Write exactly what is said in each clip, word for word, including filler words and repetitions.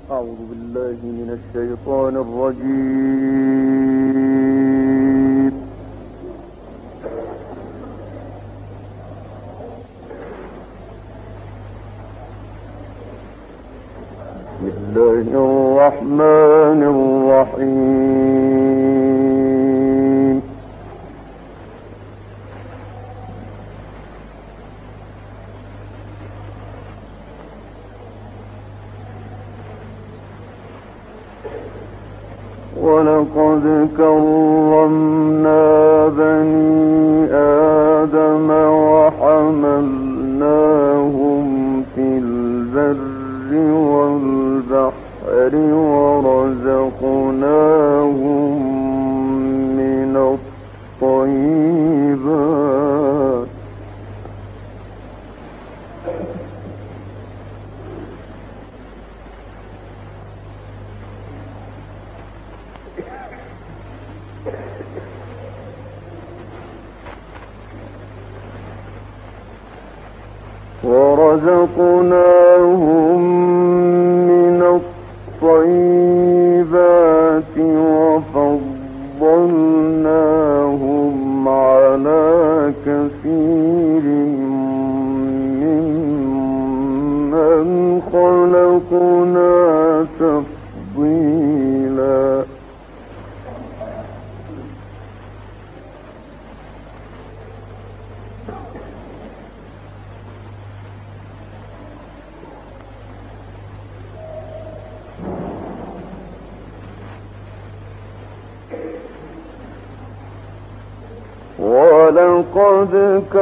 أعوذ بالله من الشيطان الرجيم. بسم الله الرحمن الرحيم. ولقد كرمنا بني آدم وحملناهم في البر والبحر ورزقناهم من الطيبات ورزقناهم من الطيبات وفضلناهم على كثير ممن خلقنا تفضيلا. ولقد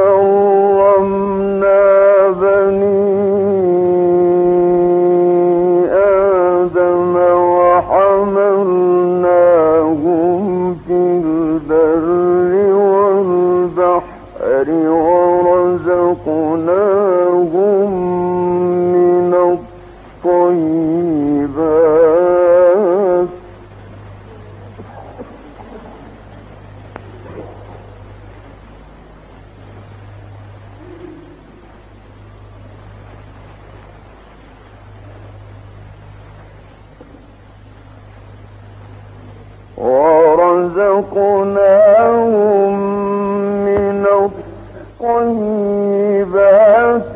كرمنا بني آدم وحملناهم في البر والبحر ورزقناهم من الطيبات ورزقناهم من الطيبات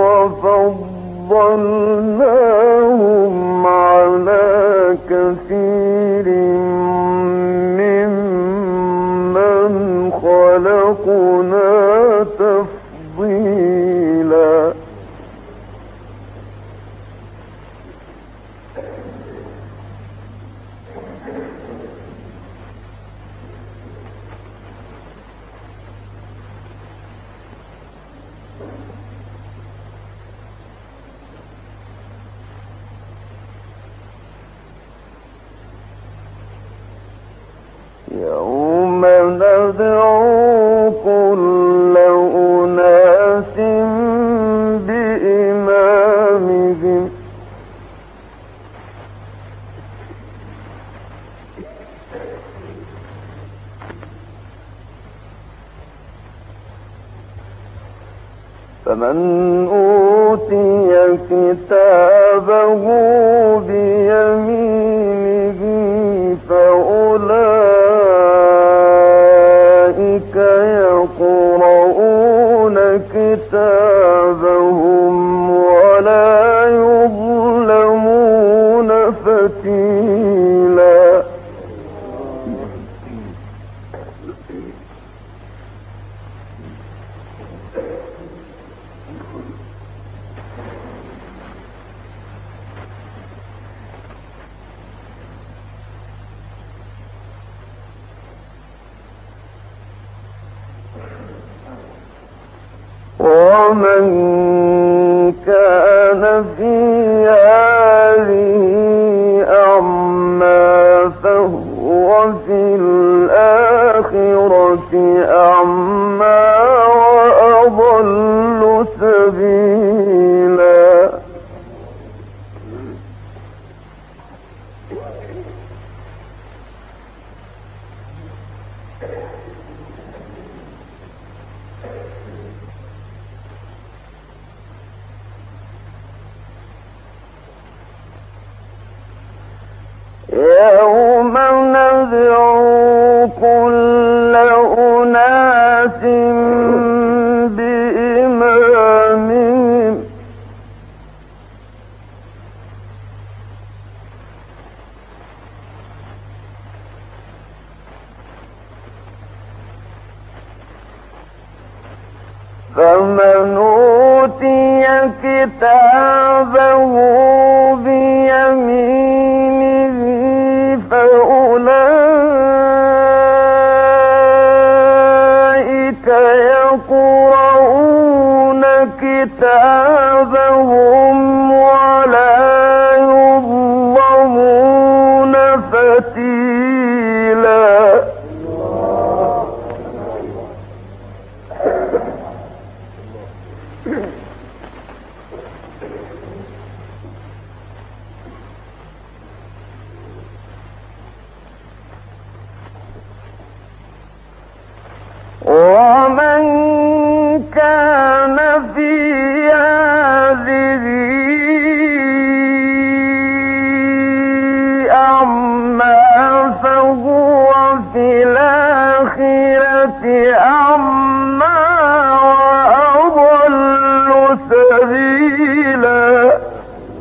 وفضلناهم على كثير ممن خلقنا تفضيلا. يوم ندعو كل أناس بإمامهم فمن أوتي كتابه بيمينه فأولئك يقرؤون كتابهم ولا يظلمون فتيلا. ومن كان في هذه أعمى فهو في الآخرة أعمى وأضل سبيلا. يوم ندعو كل أناس بإمامهم فمن أوتي كتابه بيمينه فأولئك يقرؤون كتابهم ولا يظلمون فتيلا. ومن كان في هذه أعمى فهو في الآخرة أعمى وأضل سبيلا.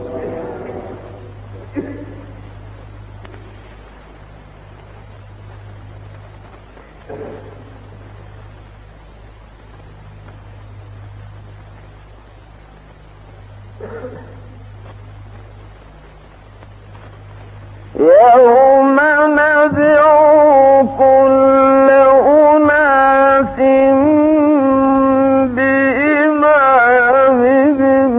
يوم ندعو كل أناس بإمامهم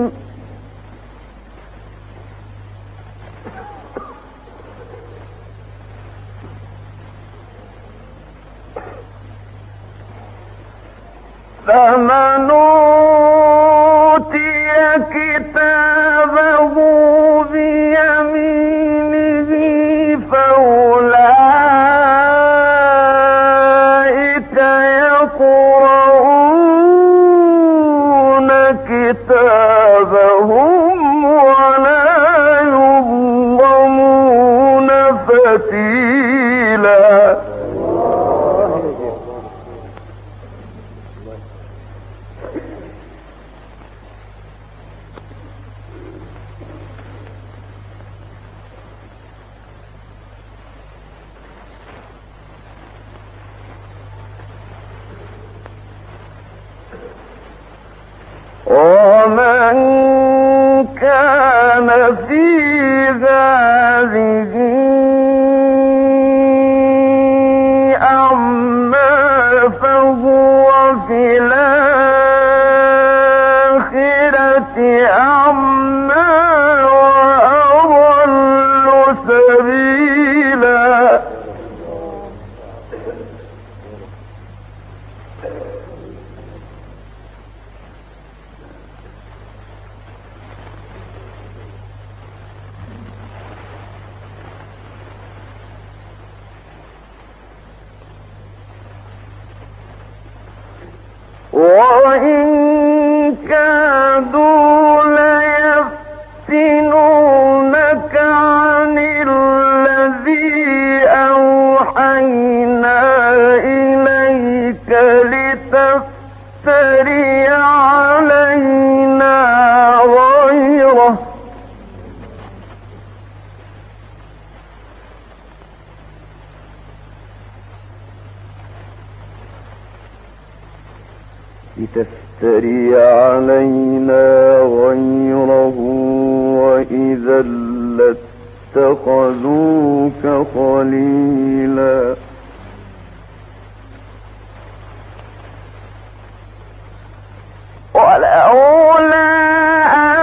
فمن أوتي كتابه بيمينه فأولئك يقرؤون كتابهم ولا يظلمون فتيلا. ومن كان في هذه أعمى فهو في الآخرة أعمى وأضل سبيلا. وإن كادوا ليفتنونك عن الذي أوحينا إليك لتفتري علينا غيره لتفتري علينا غيره وإذا لاتخذوك خليلا. ولولا أن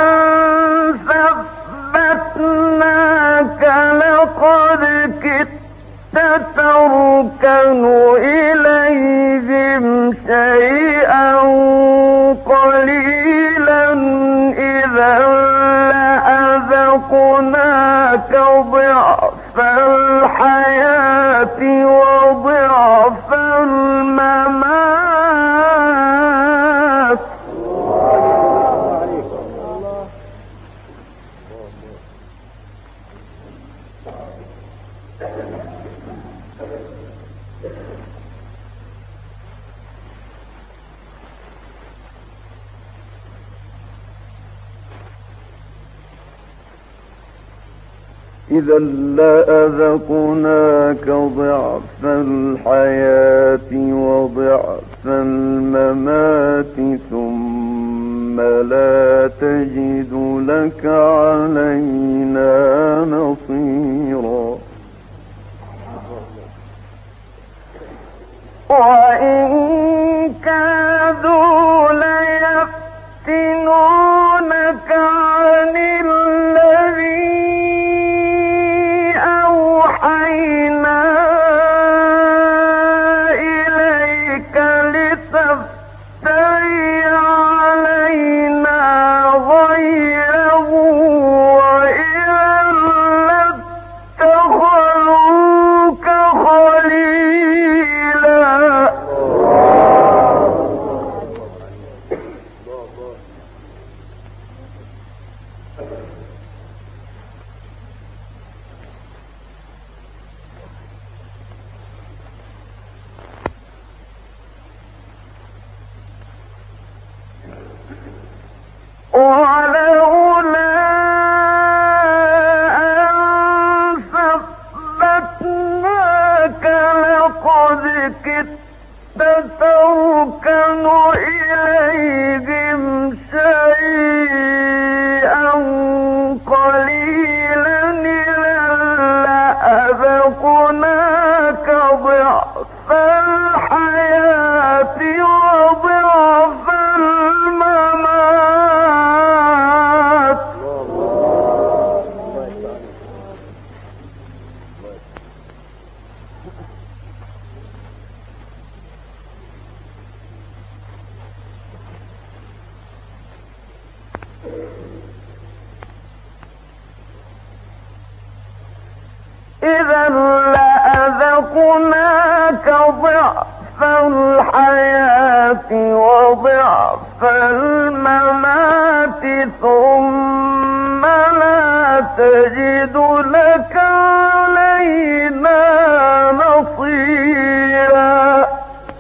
ثبتناك لقد كدت تركن إليهم شيئا قليلا إذا لأذقناك ضعف الحياة وضعف الممات إذا لأذقناك ضعف الحياة وضعف الممات ثم لا تجد لك علينا نصيرا. وإن كادوا ليفتنونك عن الذي أوحينا إليك لتفتري علينا غيره وإذا لاتخذوك خليلا. ولولا أن ثبتناك لقد كدت تركن إليهم شيئا قليلا إذا لأذقناك ضعف الحياة وضعف الممات. إذا لأذقناك ضعف الحياة وضعف الممات ثم لا تجد لك علينا نصيرا.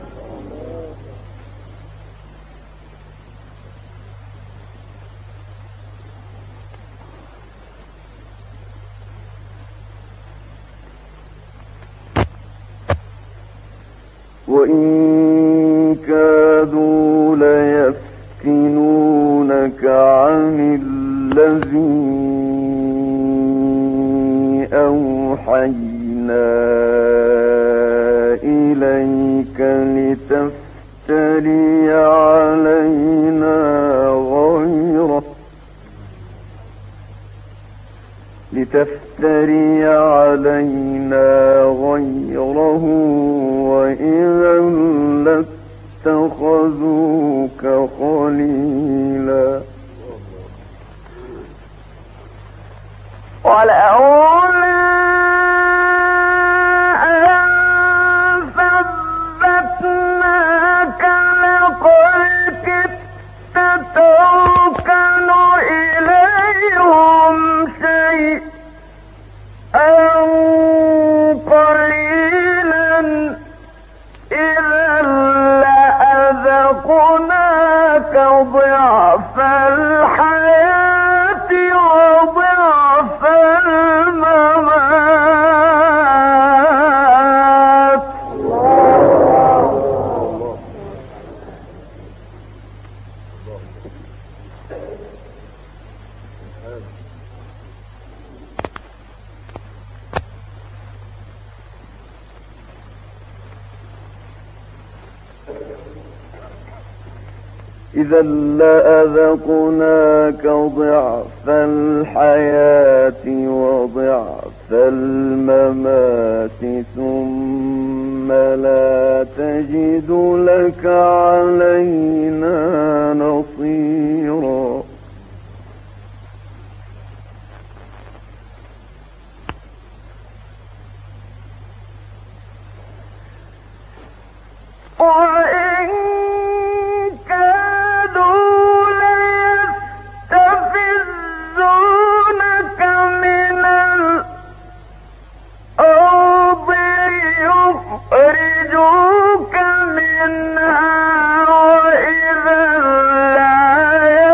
وإن كادوا ليفتنونك عن الذي أوحينا إليك لتفتري علينا غيره لتفتري علينا غيره وإذا لاتخذوك خليلا. ولولا أن ثبتناك لقد كدت تركن إليهم شيئا قليلا إذا لأذقناك ضعف الحياة وضعف الممات. إذا لأذقناك ضعف الحياة وضعف الممات ثم لا تجد لك علينا نصيرا. وإن كادوا ليستفزونك من الأرض يخرجوك منها وإذا لا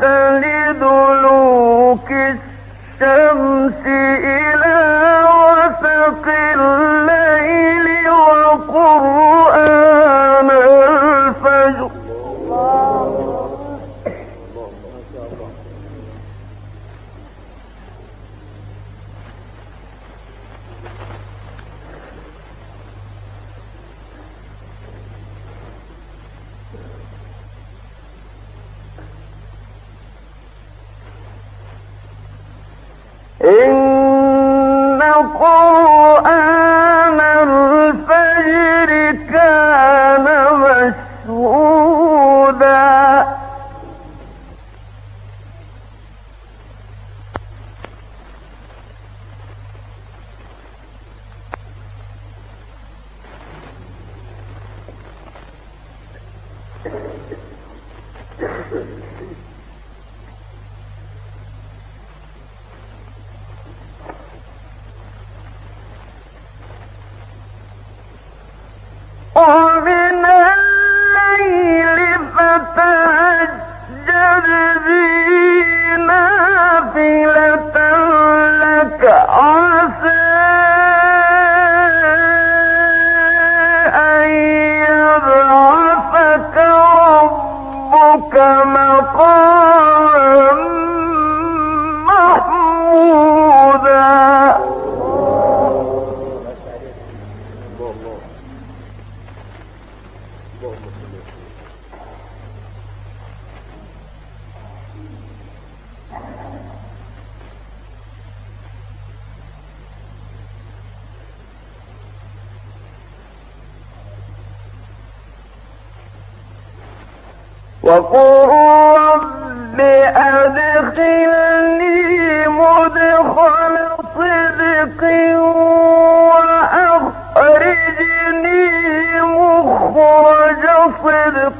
لدلوك الشمس إلى غسق الليل وقرآن الفجر إن قرآن الفجر كان مشهودا ومن الليل فتهجد به نافلة لك عسى أن يبعثك ربك مقاما محمودا وقل رب أدخلني مدخل صدق وأخرجني مخرج صدق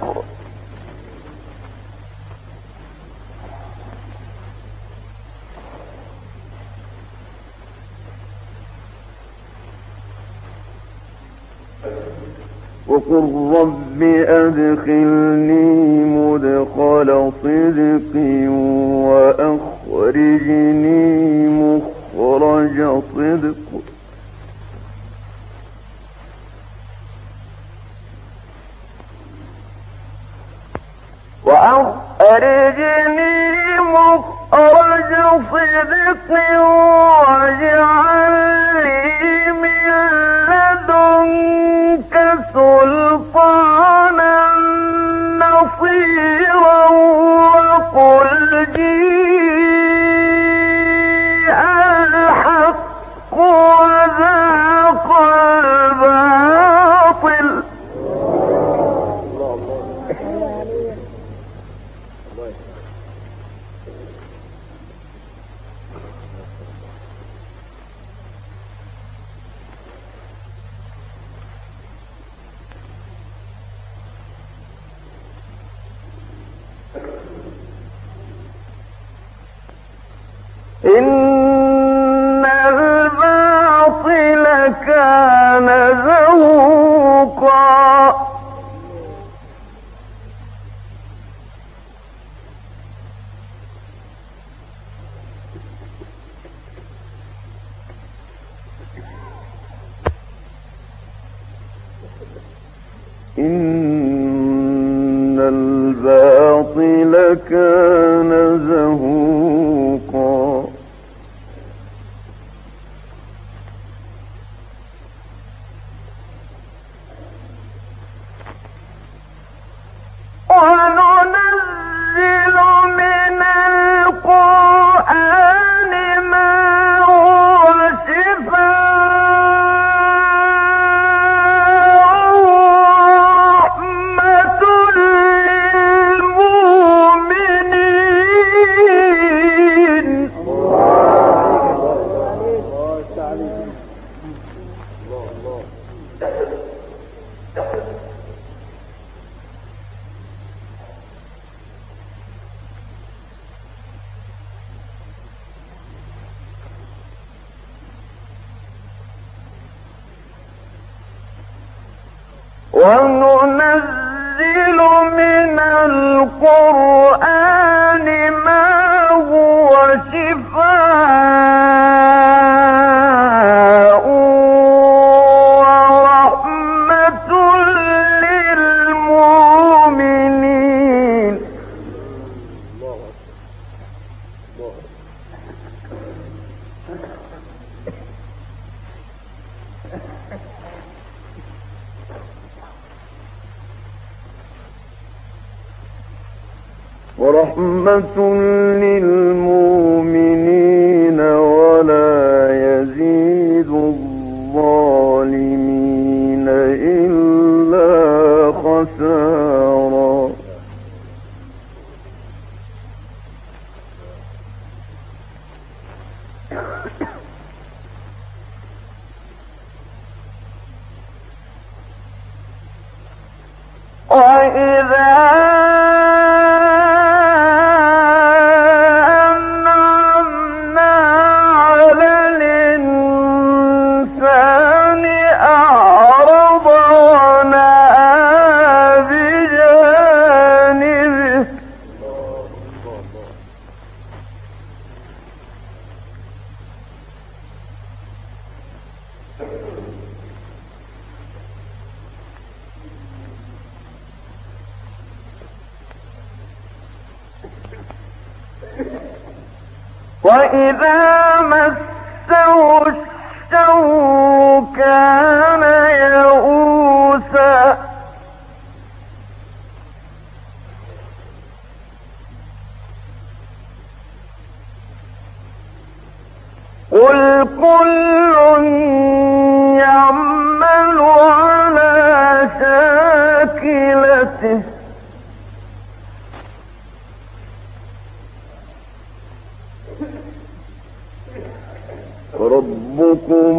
وقل رب أدخلني مدخل صدق وأخرجني مخرج صدق وأخرجني مخرج صدق واجعل لي من لدنك سلطانا نصيرا وقل جيء الحق وذاق الباطل إن الباطل كان زهوقا إن الباطل كان زهوقا وننزل من القرآن ما هو شفاء ورحمة للمؤمنين وننزل من القرآن شفاء ورحمة للمؤمنين. ورحمة للمؤمنين ولا يزيد الظالمين إلا خسارا. وإذا وإذا مسه الشر كان يئوسا. قل كل يعمل على شاكلته ربكم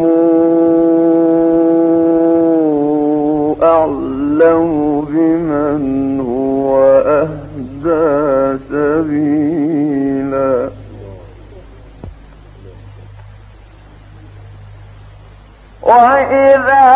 أعلم بمن هو أهدى سبيلا. وإذا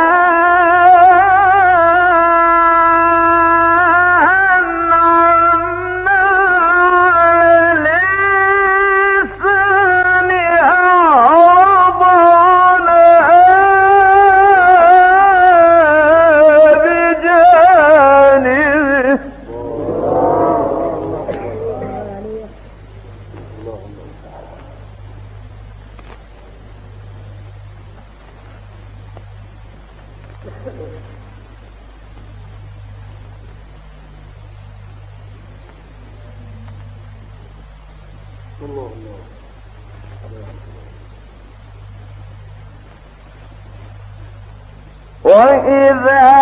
وإذا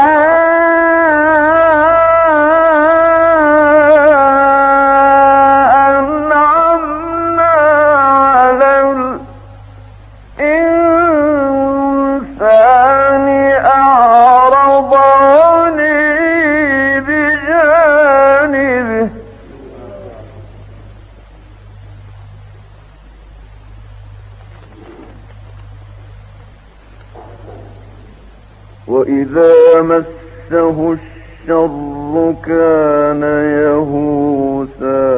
أنعمنا على الإنسان أعرض بجانبه وإذا مسه الشر كان يئوسا.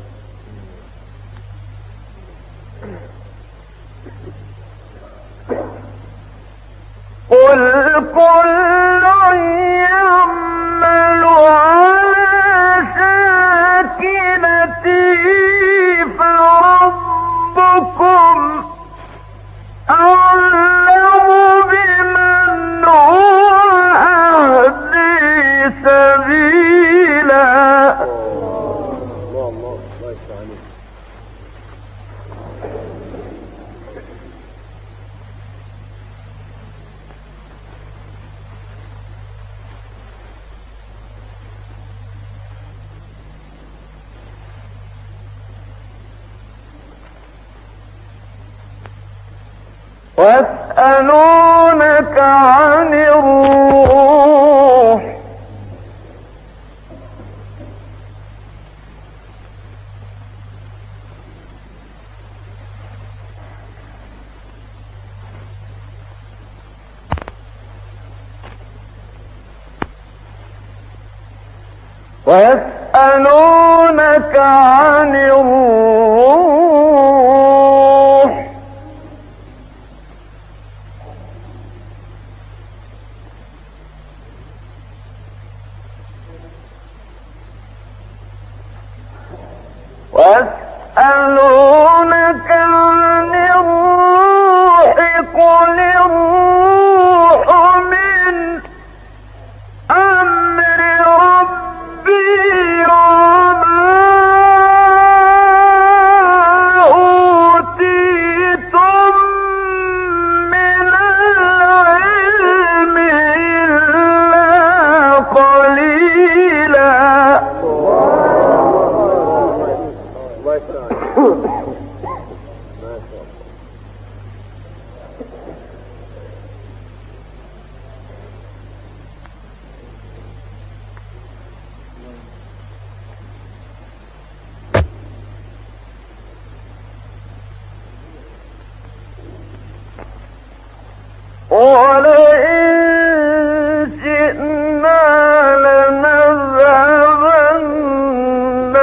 قل كل يعمل على شاكلته فربكم أعلم بمن هو أهدى سبيلا. ويسألونك عن الروح ويسألونك عن الروح ولئن شئنا لنذهبن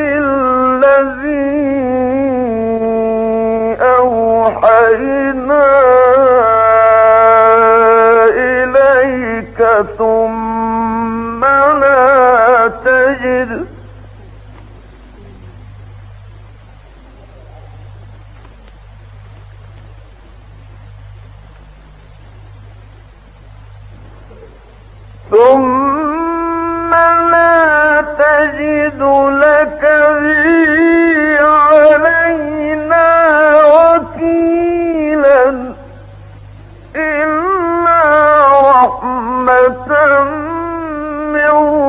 بالذي أوحينا إليك ثم لا تجد ثم لا تجد لك به علينا وكيلا إلا رحمة من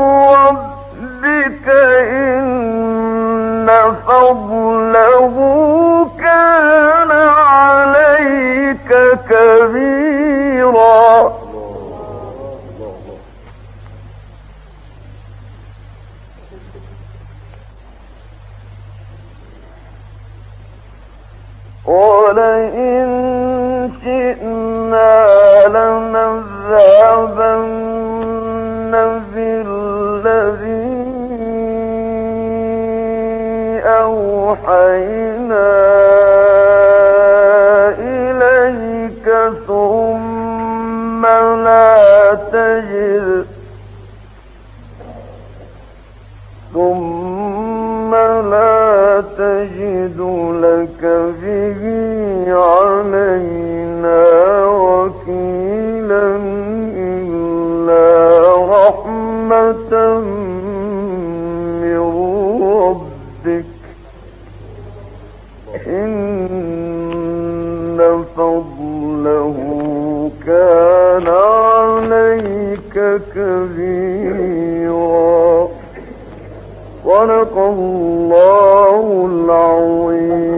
ربك إن فضله كان عليك كبيرا. ولئن شئنا لنذهبن بالذي أوحينا إليك ثم لا تجد ثم لا تجد لك به علينا وكيلا إلا رحمة من ربك إن فضله كان عليك كبيرا. صدق الله العظيم.